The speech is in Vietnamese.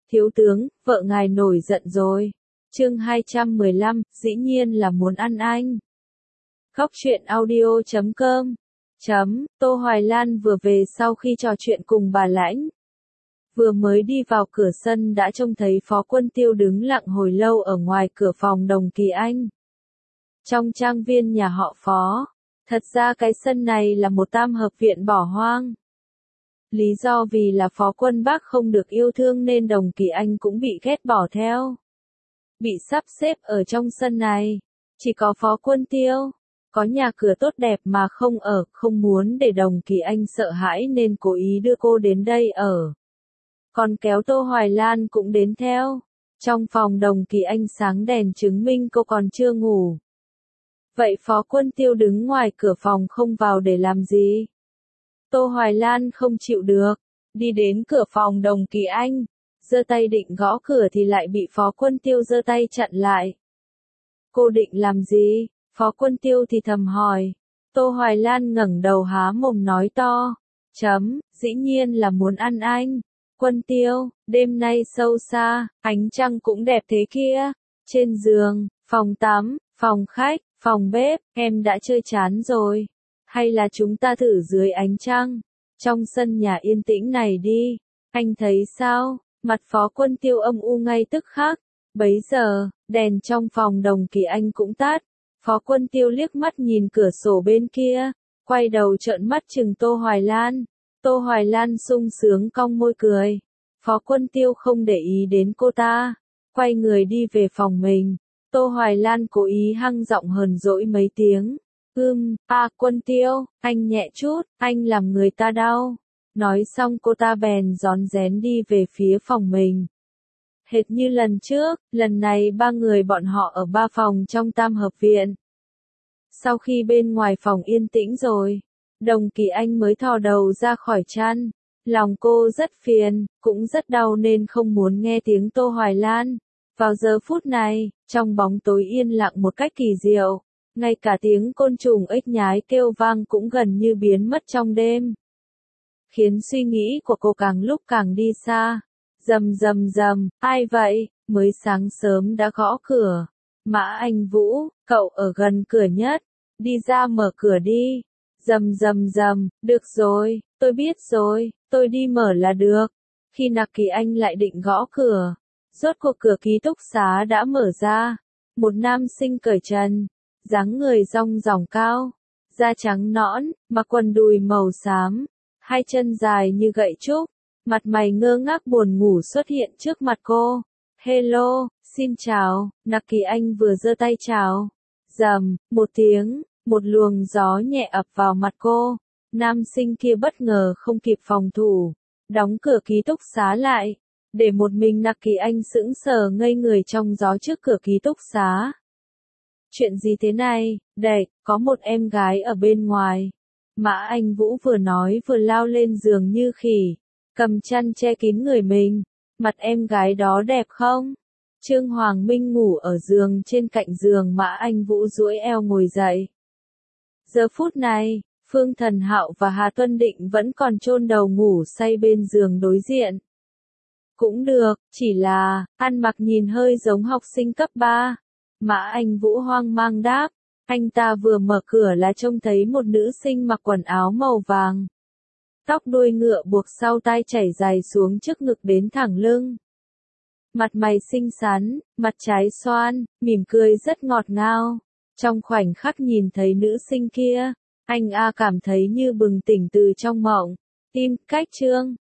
Thiếu tướng, vợ ngài nổi giận rồi. Chương 215, dĩ nhiên là muốn ăn anh. Góc truyện audio.com. Tô Hoài Lan vừa về sau khi trò chuyện cùng bà Lãnh. Vừa mới đi vào cửa sân đã trông thấy Phó Quân Tiêu đứng lặng hồi lâu ở ngoài cửa phòng Đồng Kỳ Anh. Trong trang viên nhà họ Phó, thật ra cái sân này là một tam hợp viện bỏ hoang. Lý do vì là Phó Quân Bác không được yêu thương nên Đồng Kỳ Anh cũng bị ghét bỏ theo. Bị sắp xếp ở trong sân này, chỉ có Phó Quân Tiêu, có nhà cửa tốt đẹp mà không ở, không muốn để Đồng Kỳ Anh sợ hãi nên cố ý đưa cô đến đây ở. Còn kéo Tô Hoài Lan cũng đến theo. Trong phòng Đồng Kỳ Anh sáng đèn chứng minh cô còn chưa ngủ. Vậy Phó Quân Tiêu đứng ngoài cửa phòng không vào để làm gì? Tô Hoài Lan không chịu được, đi đến cửa phòng Đồng Kỳ Anh, giơ tay định gõ cửa thì lại bị Phó Quân Tiêu giơ tay chặn lại. Cô định làm gì? Phó Quân Tiêu thì thầm hỏi. Tô Hoài Lan ngẩng đầu há mồm nói to. Dĩ nhiên là muốn ăn anh. Quân Tiêu, đêm nay sâu xa, ánh trăng cũng đẹp thế kia. Trên giường, phòng tắm, phòng khách, phòng bếp, em đã chơi chán rồi. Hay là chúng ta thử dưới ánh trăng, trong sân nhà yên tĩnh này đi. Anh thấy sao? Mặt Phó Quân Tiêu âm u ngay tức khắc. Bấy giờ, đèn trong phòng Đồng Kỳ Anh cũng tắt. Phó Quân Tiêu liếc mắt nhìn cửa sổ bên kia, quay đầu trợn mắt chừng Tô Hoài Lan. Tô Hoài Lan sung sướng cong môi cười. Phó Quân Tiêu không để ý đến cô ta, quay người đi về phòng mình. Tô Hoài Lan cố ý hăng giọng hờn dỗi mấy tiếng. Quân Tiêu, anh nhẹ chút, anh làm người ta đau. Nói xong cô ta bèn rón rén đi về phía phòng mình. Hệt như lần trước, lần này ba người bọn họ ở ba phòng trong tam hợp viện. Sau khi bên ngoài phòng yên tĩnh rồi, Đồng Kỳ Anh mới thò đầu ra khỏi chăn. Lòng cô rất phiền, cũng rất đau nên không muốn nghe tiếng Tô Hoài Lan. Vào giờ phút này, trong bóng tối yên lặng một cách kỳ diệu, ngay cả tiếng côn trùng ếch nhái kêu vang cũng gần như biến mất trong đêm. Khiến suy nghĩ của cô càng lúc càng đi xa. Rầm, ai vậy? Mới sáng sớm đã gõ cửa. Mã Anh Vũ, cậu ở gần cửa nhất. Đi ra mở cửa đi. Rầm, được rồi, tôi biết rồi, tôi đi mở là được. Khi Nặc Kỳ Anh lại định gõ cửa, rốt cuộc cửa ký túc xá đã mở ra. Một nam sinh cởi trần, dáng người rong ròng cao, da trắng nõn, mặc quần đùi màu xám, hai chân dài như gậy trúc, mặt mày ngơ ngác buồn ngủ xuất hiện trước mặt cô. Hello, xin chào. Nặc Kỳ Anh vừa giơ tay chào. Rầm, một tiếng, một luồng gió nhẹ ập vào mặt cô. Nam sinh kia bất ngờ không kịp phòng thủ, đóng cửa ký túc xá lại, để một mình Nặc Kỳ Anh sững sờ ngây người trong gió trước cửa ký túc xá. Chuyện gì thế này? Đệt, có một em gái ở bên ngoài. Mã Anh Vũ vừa nói vừa lao lên giường như khỉ, cầm chăn che kín người mình. Mặt em gái đó đẹp không? Trương Hoàng Minh ngủ ở giường trên cạnh giường, Mã Anh Vũ duỗi eo ngồi dậy. Giờ phút này, Phương Thần Hạo và Hà Tuân Định vẫn còn chôn đầu ngủ say bên giường đối diện. Cũng được, chỉ là, ăn mặc nhìn hơi giống học sinh cấp 3. Mã Anh Vũ hoang mang đáp. Anh ta vừa mở cửa là trông thấy một nữ sinh mặc quần áo màu vàng. Tóc đuôi ngựa buộc sau tai chảy dài xuống trước ngực đến thẳng lưng. Mặt mày xinh xắn, mặt trái xoan, mỉm cười rất ngọt ngào. Trong khoảnh khắc nhìn thấy nữ sinh kia, anh cảm thấy như bừng tỉnh từ trong mộng. Tim, cách chương,